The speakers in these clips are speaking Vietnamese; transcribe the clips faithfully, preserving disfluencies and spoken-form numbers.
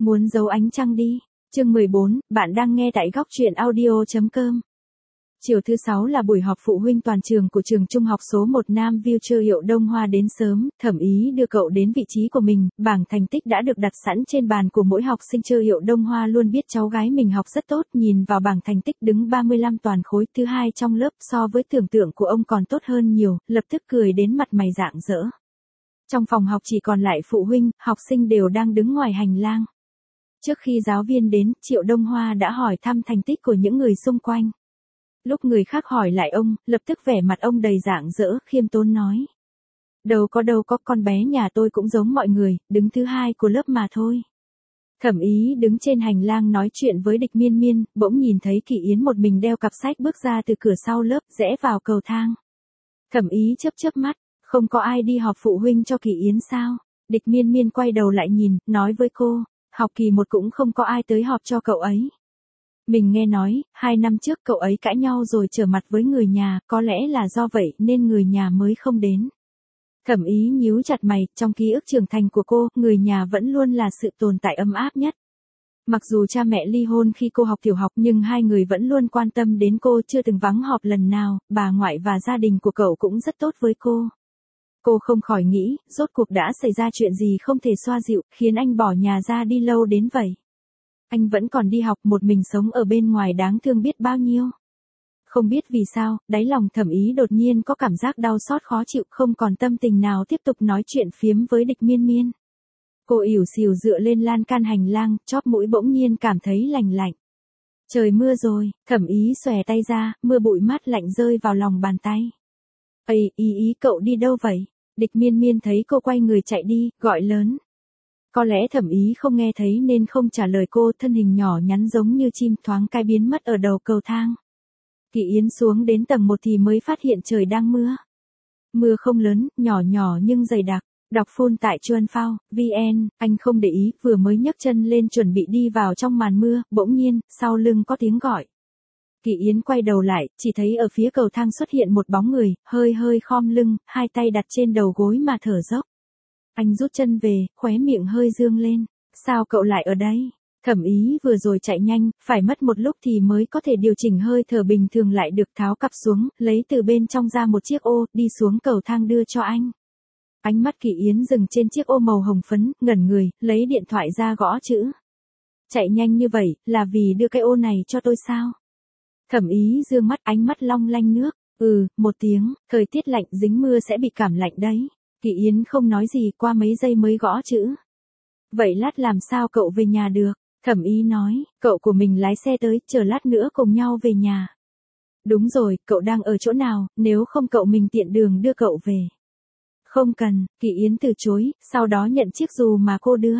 Muốn giấu ánh trăng đi. Chương mười bốn, bạn đang nghe tại góc truyện audio chấm com. Chiều thứ sáu là buổi họp phụ huynh toàn trường của trường trung học số một Nam Future Hiệu Đông Hoa đến sớm, Thẩm Ý đưa cậu đến vị trí của mình, bảng thành tích đã được đặt sẵn trên bàn của mỗi học sinh. Chơi Hiệu Đông Hoa luôn biết cháu gái mình học rất tốt, nhìn vào bảng thành tích đứng ba mươi lăm toàn khối thứ hai trong lớp, so với tưởng tượng của ông còn tốt hơn nhiều, lập tức cười đến mặt mày rạng rỡ. Trong phòng học chỉ còn lại phụ huynh, học sinh đều đang đứng ngoài hành lang. Trước khi giáo viên đến, Triệu Đông Hoa đã hỏi thăm thành tích của những người xung quanh. Lúc người khác hỏi lại ông, lập tức vẻ mặt ông đầy rạng rỡ, khiêm tốn nói. Đâu có đâu có, con bé nhà tôi cũng giống mọi người, đứng thứ hai của lớp mà thôi. Thẩm Ý đứng trên hành lang nói chuyện với Địch Miên Miên, bỗng nhìn thấy Kỳ Yến một mình đeo cặp sách bước ra từ cửa sau lớp, rẽ vào cầu thang. Thẩm Ý chớp chớp mắt, không có ai đi họp phụ huynh cho Kỳ Yến sao? Địch Miên Miên quay đầu lại nhìn, nói với cô, học kỳ một cũng không có ai tới họp cho cậu ấy. Mình nghe nói, hai năm trước cậu ấy cãi nhau rồi trở mặt với người nhà, có lẽ là do vậy nên người nhà mới không đến. Thẩm Ý nhíu chặt mày, trong ký ức trưởng thành của cô, người nhà vẫn luôn là sự tồn tại ấm áp nhất. Mặc dù cha mẹ ly hôn khi cô học tiểu học nhưng hai người vẫn luôn quan tâm đến cô, chưa từng vắng họp lần nào, bà ngoại và gia đình của cậu cũng rất tốt với cô. Cô không khỏi nghĩ, rốt cuộc đã xảy ra chuyện gì không thể xoa dịu, khiến anh bỏ nhà ra đi lâu đến vậy. Anh vẫn còn đi học một mình sống ở bên ngoài đáng thương biết bao nhiêu. Không biết vì sao, đáy lòng Thẩm Ý đột nhiên có cảm giác đau xót khó chịu, không còn tâm tình nào tiếp tục nói chuyện phiếm với Địch Miên Miên. Cô ỉu xìu dựa lên lan can hành lang, chóp mũi bỗng nhiên cảm thấy lành lạnh. Trời mưa rồi, Thẩm Ý xòe tay ra, mưa bụi mát lạnh rơi vào lòng bàn tay. Ây, Ý Ý cậu đi đâu vậy? Địch Miên Miên thấy cô quay người chạy đi, gọi lớn. Có lẽ Thẩm Ý không nghe thấy nên không trả lời cô, thân hình nhỏ nhắn giống như chim thoáng cái biến mất ở đầu cầu thang. Kỳ Yến xuống đến tầng một thì mới phát hiện trời đang mưa. Mưa không lớn, nhỏ nhỏ nhưng dày đặc. Đọc phun tại Chuan Phao, vn, anh không để ý, vừa mới nhấc chân lên chuẩn bị đi vào trong màn mưa, bỗng nhiên, sau lưng có tiếng gọi. Kỳ Yến quay đầu lại, chỉ thấy ở phía cầu thang xuất hiện một bóng người, hơi hơi khom lưng, hai tay đặt trên đầu gối mà thở dốc. Anh rút chân về, khóe miệng hơi dương lên. Sao cậu lại ở đây? Thẩm Ý vừa rồi chạy nhanh, phải mất một lúc thì mới có thể điều chỉnh hơi thở bình thường lại được, tháo cặp xuống, lấy từ bên trong ra một chiếc ô, đi xuống cầu thang đưa cho anh. Ánh mắt Kỳ Yến dừng trên chiếc ô màu hồng phấn, ngẩn người, lấy điện thoại ra gõ chữ. Chạy nhanh như vậy, là vì đưa cái ô này cho tôi sao? Thẩm Ý dương mắt, ánh mắt long lanh nước. Ừ, một tiếng, thời tiết lạnh dính mưa sẽ bị cảm lạnh đấy. Kỳ Yến không nói gì, qua mấy giây mới gõ chữ. Vậy lát làm sao cậu về nhà được? Thẩm Ý nói, cậu của mình lái xe tới, chờ lát nữa cùng nhau về nhà. Đúng rồi, cậu đang ở chỗ nào, nếu không cậu mình tiện đường đưa cậu về. Không cần, Kỳ Yến từ chối, sau đó nhận chiếc dù mà cô đưa.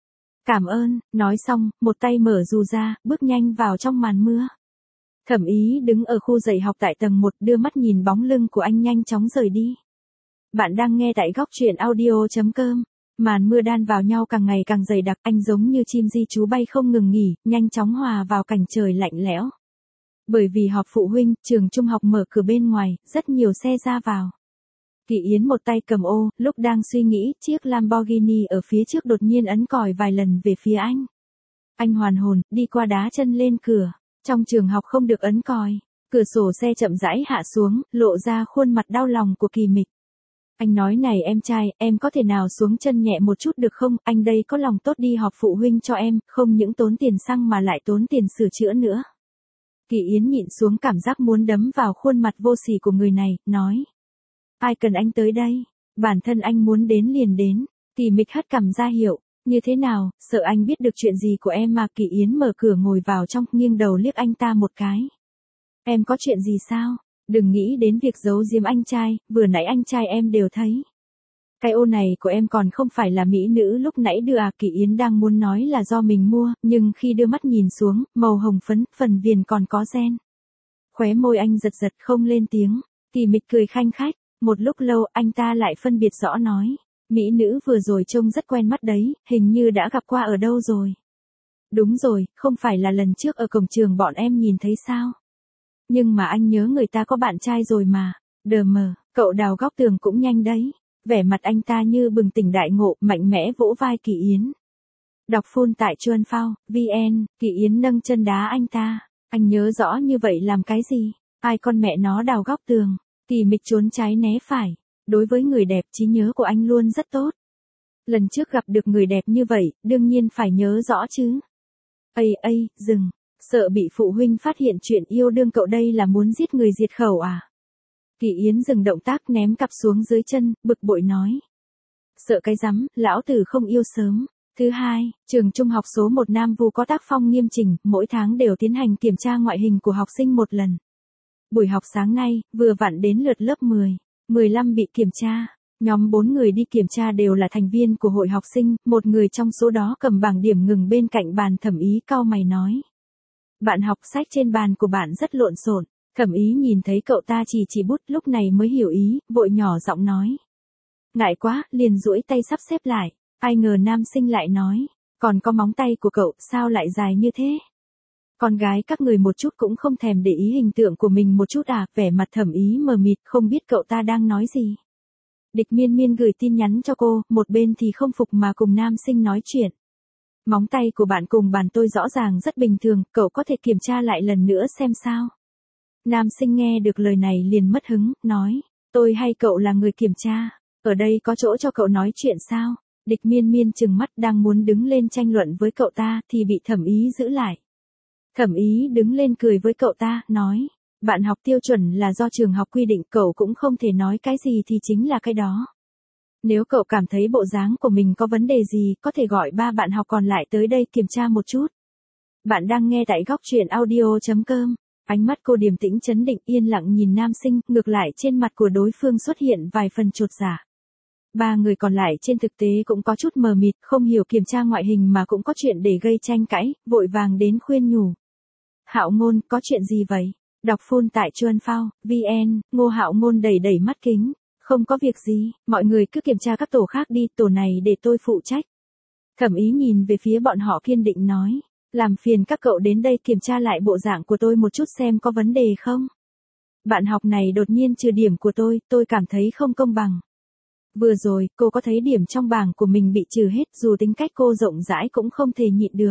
Cảm ơn, nói xong, một tay mở dù ra, bước nhanh vào trong màn mưa. Thẩm Ý đứng ở khu dạy học tại tầng một, đưa mắt nhìn bóng lưng của anh nhanh chóng rời đi. Bạn đang nghe tại góc truyện audio chấm com. Màn mưa đan vào nhau càng ngày càng dày đặc, anh giống như chim di trú bay không ngừng nghỉ, nhanh chóng hòa vào cảnh trời lạnh lẽo. Bởi vì họp phụ huynh, trường trung học mở cửa bên ngoài, rất nhiều xe ra vào. Kỳ Yến một tay cầm ô, lúc đang suy nghĩ, chiếc Lamborghini ở phía trước đột nhiên ấn còi vài lần về phía anh. Anh hoàn hồn, đi qua đá chân lên cửa. Trong trường học không được ấn còi. Cửa sổ xe chậm rãi hạ xuống, lộ ra khuôn mặt đau lòng của Kỳ Mịch. Anh nói này em trai, em có thể nào xuống chân nhẹ một chút được không? Anh đây có lòng tốt đi họp phụ huynh cho em, không những tốn tiền xăng mà lại tốn tiền sửa chữa nữa. Kỳ Yến nhịn xuống cảm giác muốn đấm vào khuôn mặt vô sỉ của người này, nói. Ai cần anh tới đây? Bản thân anh muốn đến liền đến. Kỳ Mịch hất cằm ra hiệu. Như thế nào, sợ anh biết được chuyện gì của em mà? Kỳ Yến mở cửa ngồi vào trong, nghiêng đầu liếc anh ta một cái. Em có chuyện gì sao? Đừng nghĩ đến việc giấu giếm anh trai, vừa nãy anh trai em đều thấy. Cái ô này của em còn không phải là mỹ nữ lúc nãy đưa à? Kỳ Yến đang muốn nói là do mình mua, nhưng khi đưa mắt nhìn xuống, màu hồng phấn, phần viền còn có ren. Khóe môi anh giật giật không lên tiếng. Kỳ Mịch cười khanh khách, một lúc lâu anh ta lại phân biệt rõ nói. Mỹ nữ vừa rồi trông rất quen mắt đấy, hình như đã gặp qua ở đâu rồi. Đúng rồi, không phải là lần trước ở cổng trường bọn em nhìn thấy sao? Nhưng mà anh nhớ người ta có bạn trai rồi mà. Đờ mờ, cậu đào góc tường cũng nhanh đấy. Vẻ mặt anh ta như bừng tỉnh đại ngộ, mạnh mẽ vỗ vai Kỳ Yến. Đọc full tại Chuan Phao, vn, Kỳ Yến nâng chân đá anh ta. Anh nhớ rõ như vậy làm cái gì? Ai con mẹ nó đào góc tường. Kỳ Mịch trốn trái né phải. Đối với người đẹp trí nhớ của anh luôn rất tốt. Lần trước gặp được người đẹp như vậy, đương nhiên phải nhớ rõ chứ. Ây ây, dừng. Sợ bị phụ huynh phát hiện chuyện yêu đương cậu đây là muốn giết người diệt khẩu à? Kỳ Yến dừng động tác ném cặp xuống dưới chân, bực bội nói. Sợ cái rắm, lão tử không yêu sớm. Thứ hai, trường trung học số một Nam Vu có tác phong nghiêm chỉnh, mỗi tháng đều tiến hành kiểm tra ngoại hình của học sinh một lần. Buổi học sáng nay, vừa vặn đến lượt lớp mười, mười lăm bị kiểm tra. Nhóm bốn người đi kiểm tra đều là thành viên của hội học sinh, một người trong số đó cầm bảng điểm ngừng bên cạnh bàn thẩm ý cau mày nói. Bạn học sách trên bàn của bạn rất lộn xộn. Thẩm ý nhìn thấy cậu ta chỉ chỉ bút lúc này mới hiểu ý, vội nhỏ giọng nói. Ngại quá, liền duỗi tay sắp xếp lại. Ai ngờ nam sinh lại nói, còn có móng tay của cậu sao lại dài như thế? Con gái các người một chút cũng không thèm để ý hình tượng của mình một chút à? Vẻ mặt thẩm ý mờ mịt không biết cậu ta đang nói gì. Địch Miên Miên gửi tin nhắn cho cô, một bên thì không phục mà cùng nam sinh nói chuyện. Móng tay của bạn cùng bàn tôi rõ ràng rất bình thường, cậu có thể kiểm tra lại lần nữa xem sao. Nam sinh nghe được lời này liền mất hứng, nói, tôi hay cậu là người kiểm tra, ở đây có chỗ cho cậu nói chuyện sao? Địch Miên Miên trừng mắt đang muốn đứng lên tranh luận với cậu ta thì bị thẩm ý giữ lại. Thẩm ý đứng lên cười với cậu ta, nói, bạn học tiêu chuẩn là do trường học quy định, cậu cũng không thể nói cái gì thì chính là cái đó. Nếu cậu cảm thấy bộ dáng của mình có vấn đề gì, có thể gọi ba bạn học còn lại tới đây kiểm tra một chút. Bạn đang nghe tại góc truyện audio chấm com. Ánh mắt cô điềm tĩnh trấn định yên lặng nhìn nam sinh, ngược lại trên mặt của đối phương xuất hiện vài phần chột dạ. Ba người còn lại trên thực tế cũng có chút mờ mịt, không hiểu kiểm tra ngoại hình mà cũng có chuyện để gây tranh cãi, vội vàng đến khuyên nhủ. Hạo Ngôn, có chuyện gì vậy? Đọc full tại Chuan Phao, vn, Ngô Hạo Ngôn đẩy đẩy mắt kính. Không có việc gì, mọi người cứ kiểm tra các tổ khác đi, tổ này để tôi phụ trách. Thẩm ý nhìn về phía bọn họ kiên định nói, làm phiền các cậu đến đây kiểm tra lại bộ dạng của tôi một chút xem có vấn đề không. Bạn học này đột nhiên trừ điểm của tôi, tôi cảm thấy không công bằng. Vừa rồi, cô có thấy điểm trong bảng của mình bị trừ hết, dù tính cách cô rộng rãi cũng không thể nhịn được.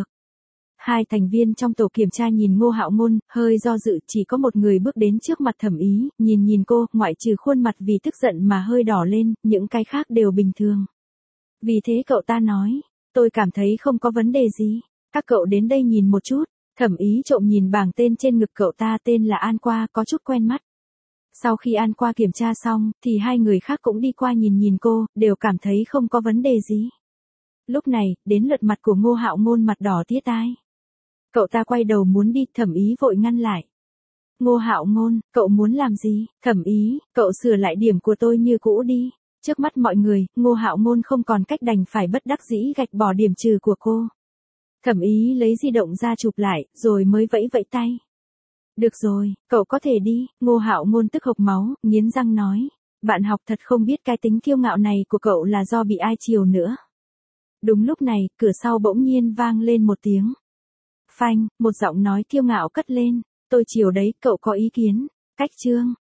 Hai thành viên trong tổ kiểm tra nhìn Ngô Hạo Ngôn, hơi do dự, chỉ có một người bước đến trước mặt thẩm ý, nhìn nhìn cô, ngoại trừ khuôn mặt vì tức giận mà hơi đỏ lên, những cái khác đều bình thường. Vì thế cậu ta nói, tôi cảm thấy không có vấn đề gì, các cậu đến đây nhìn một chút. Thẩm ý trộm nhìn bảng tên trên ngực cậu ta, tên là An Qua, có chút quen mắt. Sau khi An Qua kiểm tra xong, thì hai người khác cũng đi qua nhìn nhìn cô, đều cảm thấy không có vấn đề gì. Lúc này, đến lượt mặt của Ngô Hạo Ngôn mặt đỏ tía tai. Cậu ta quay đầu muốn đi, thẩm ý vội ngăn lại. Ngô Hạo Ngôn, cậu muốn làm gì? Thẩm ý, cậu sửa lại điểm của tôi như cũ đi. Trước mắt mọi người, Ngô Hạo Ngôn không còn cách đành phải bất đắc dĩ gạch bỏ điểm trừ của cô. Thẩm ý lấy di động ra chụp lại, rồi mới vẫy vẫy tay. Được rồi, cậu có thể đi. Ngô Hạo Ngôn tức hộc máu, nghiến răng nói. Bạn học thật không biết cái tính kiêu ngạo này của cậu là do bị ai chiều nữa. Đúng lúc này, cửa sau bỗng nhiên vang lên một tiếng. Phanh, một giọng nói kiêu ngạo cất lên. Tôi chiều đấy, cậu có ý kiến. Cách chương.